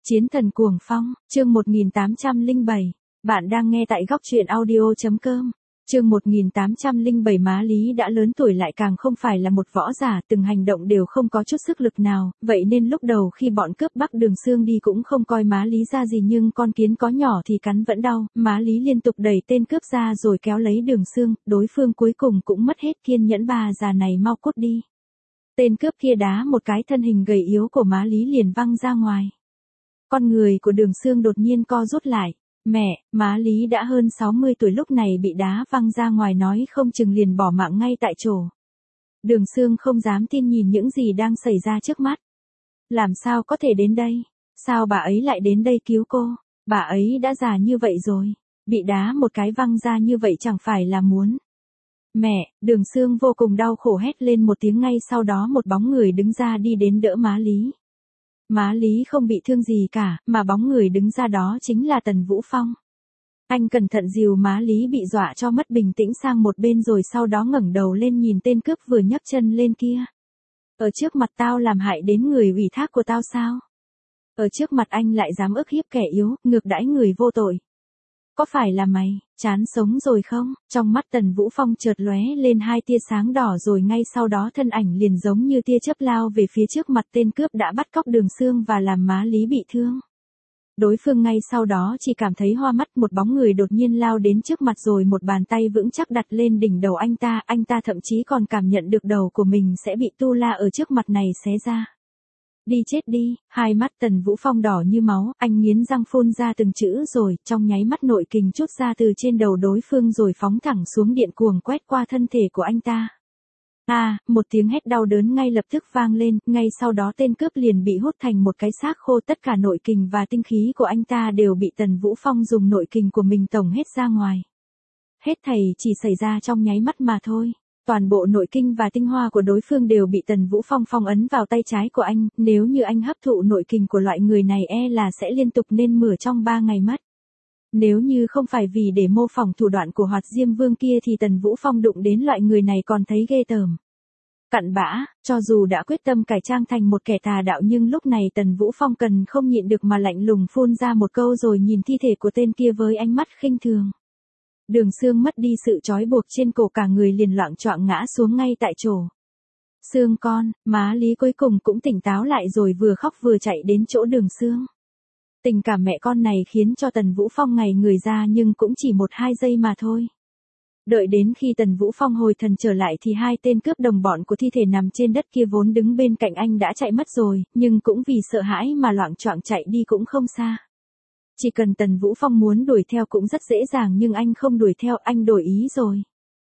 Chiến thần cuồng phong, chương 1807. Bạn đang nghe tại góc truyện audio.com. Chương 1807. Má Lý đã lớn tuổi lại càng không phải là một võ giả, từng hành động đều không có chút sức lực nào, vậy nên lúc đầu khi bọn cướp bắt Đường Xương đi cũng không coi Má Lý ra gì, nhưng con kiến có nhỏ thì cắn vẫn đau, Má Lý liên tục đẩy tên cướp ra rồi kéo lấy Đường Xương, đối phương cuối cùng cũng mất hết kiên nhẫn. Bà già này mau cút đi. Tên cướp kia đá một cái, thân hình gầy yếu của Má Lý liền văng ra ngoài. Con người của Đường Xương đột nhiên co rút lại. Mẹ, Má Lý đã hơn 60 tuổi, lúc này bị đá văng ra ngoài nói không chừng liền bỏ mạng ngay tại chỗ. Đường Xương không dám tin nhìn những gì đang xảy ra trước mắt. Làm sao có thể đến đây? Sao bà ấy lại đến đây cứu cô? Bà ấy đã già như vậy rồi. Bị đá một cái văng ra như vậy chẳng phải là muốn. Mẹ, Đường Xương vô cùng đau khổ hét lên một tiếng, ngay sau đó một bóng người đứng ra đi đến đỡ Má Lý. Má Lý không bị thương gì cả, mà bóng người đứng ra đó chính là Tần Vũ Phong. Anh cẩn thận dìu Má Lý bị dọa cho mất bình tĩnh sang một bên, rồi sau đó ngẩng đầu lên nhìn tên cướp vừa nhấc chân lên kia. Ở trước mặt tao làm hại đến người ủy thác của tao sao? Ở trước mặt anh lại dám ức hiếp kẻ yếu, ngược đãi người vô tội. Có phải là mày, chán sống rồi không? Trong mắt Tần Vũ Phong chợt lóe lên hai tia sáng đỏ, rồi ngay sau đó thân ảnh liền giống như tia chớp lao về phía trước mặt tên cướp đã bắt cóc Đường Xương và làm Má Lý bị thương. Đối phương ngay sau đó chỉ cảm thấy hoa mắt, một bóng người đột nhiên lao đến trước mặt rồi một bàn tay vững chắc đặt lên đỉnh đầu anh ta thậm chí còn cảm nhận được đầu của mình sẽ bị tu la ở trước mặt này xé ra. Đi chết đi, hai mắt Tần Vũ Phong đỏ như máu, anh nghiến răng phun ra từng chữ rồi, trong nháy mắt nội kình trút ra từ trên đầu đối phương rồi phóng thẳng xuống, điện cuồng quét qua thân thể của anh ta. Một tiếng hét đau đớn ngay lập tức vang lên, ngay sau đó tên cướp liền bị hút thành một cái xác khô, tất cả nội kình và tinh khí của anh ta đều bị Tần Vũ Phong dùng nội kình của mình tổng hết ra ngoài. Hết thảy chỉ xảy ra trong nháy mắt mà thôi. Toàn bộ nội kinh và tinh hoa của đối phương đều bị Tần Vũ Phong phong ấn vào tay trái của anh, nếu như anh hấp thụ nội kình của loại người này là sẽ liên tục nên mửa trong 3 ngày mất. Nếu như không phải vì để mô phỏng thủ đoạn của Hoạt Diêm Vương kia thì Tần Vũ Phong đụng đến loại người này còn thấy ghê tởm. Cặn bã, cho dù đã quyết tâm cải trang thành một kẻ tà đạo nhưng lúc này Tần Vũ Phong cần không nhịn được mà lạnh lùng phun ra một câu rồi nhìn thi thể của tên kia với ánh mắt khinh thường. Đường Xương mất đi sự trói buộc trên cổ, cả người liền loạng choạng ngã xuống ngay tại chỗ. Xương con, Má Lý cuối cùng cũng tỉnh táo lại rồi vừa khóc vừa chạy đến chỗ Đường Xương. Tình cảm mẹ con này khiến cho Tần Vũ Phong ngày người ra, nhưng cũng chỉ 1-2 giây mà thôi. Đợi đến khi Tần Vũ Phong hồi thần trở lại thì hai tên cướp đồng bọn của thi thể nằm trên đất kia vốn đứng bên cạnh anh đã chạy mất rồi, nhưng cũng vì sợ hãi mà loạng choạng chạy đi cũng không xa. Chỉ cần Tần Vũ Phong muốn đuổi theo cũng rất dễ dàng, nhưng anh không đuổi theo, anh đổi ý rồi.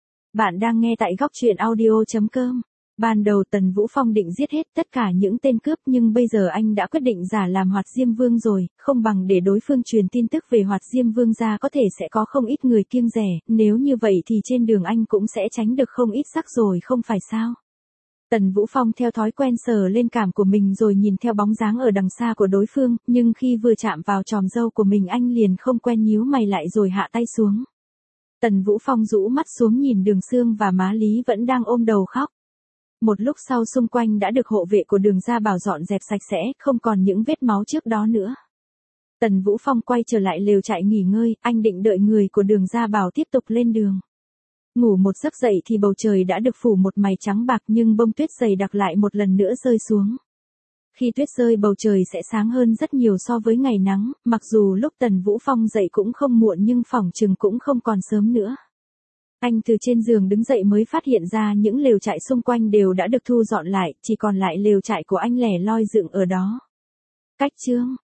Bạn đang nghe tại góc truyện audio.com. Ban đầu Tần Vũ Phong định giết hết tất cả những tên cướp, nhưng bây giờ anh đã quyết định giả làm Hoạt Diêm Vương rồi, không bằng để đối phương truyền tin tức về Hoạt Diêm Vương ra, có thể sẽ có không ít người kiêng dè, nếu như vậy thì trên đường anh cũng sẽ tránh được không ít rắc rồi, không phải sao? Tần Vũ Phong theo thói quen sờ lên cảm của mình rồi nhìn theo bóng dáng ở đằng xa của đối phương, nhưng khi vừa chạm vào tròm râu của mình anh liền không quen nhíu mày lại rồi hạ tay xuống. Tần Vũ Phong rũ mắt xuống nhìn Đường Xương và Má Lý vẫn đang ôm đầu khóc. Một lúc sau xung quanh đã được hộ vệ của Đường gia bảo dọn dẹp sạch sẽ, không còn những vết máu trước đó nữa. Tần Vũ Phong quay trở lại lều trại nghỉ ngơi, anh định đợi người của Đường gia bảo tiếp tục lên đường. Ngủ một giấc dậy thì bầu trời đã được phủ một mày trắng bạc, nhưng bông tuyết dày đặc lại một lần nữa rơi xuống. Khi tuyết rơi bầu trời sẽ sáng hơn rất nhiều so với ngày nắng, mặc dù lúc Tần Vũ Phong dậy cũng không muộn nhưng phỏng chừng cũng không còn sớm nữa. Anh từ trên giường đứng dậy mới phát hiện ra những lều trại xung quanh đều đã được thu dọn lại, chỉ còn lại lều trại của anh lẻ loi dựng ở đó. Cách chương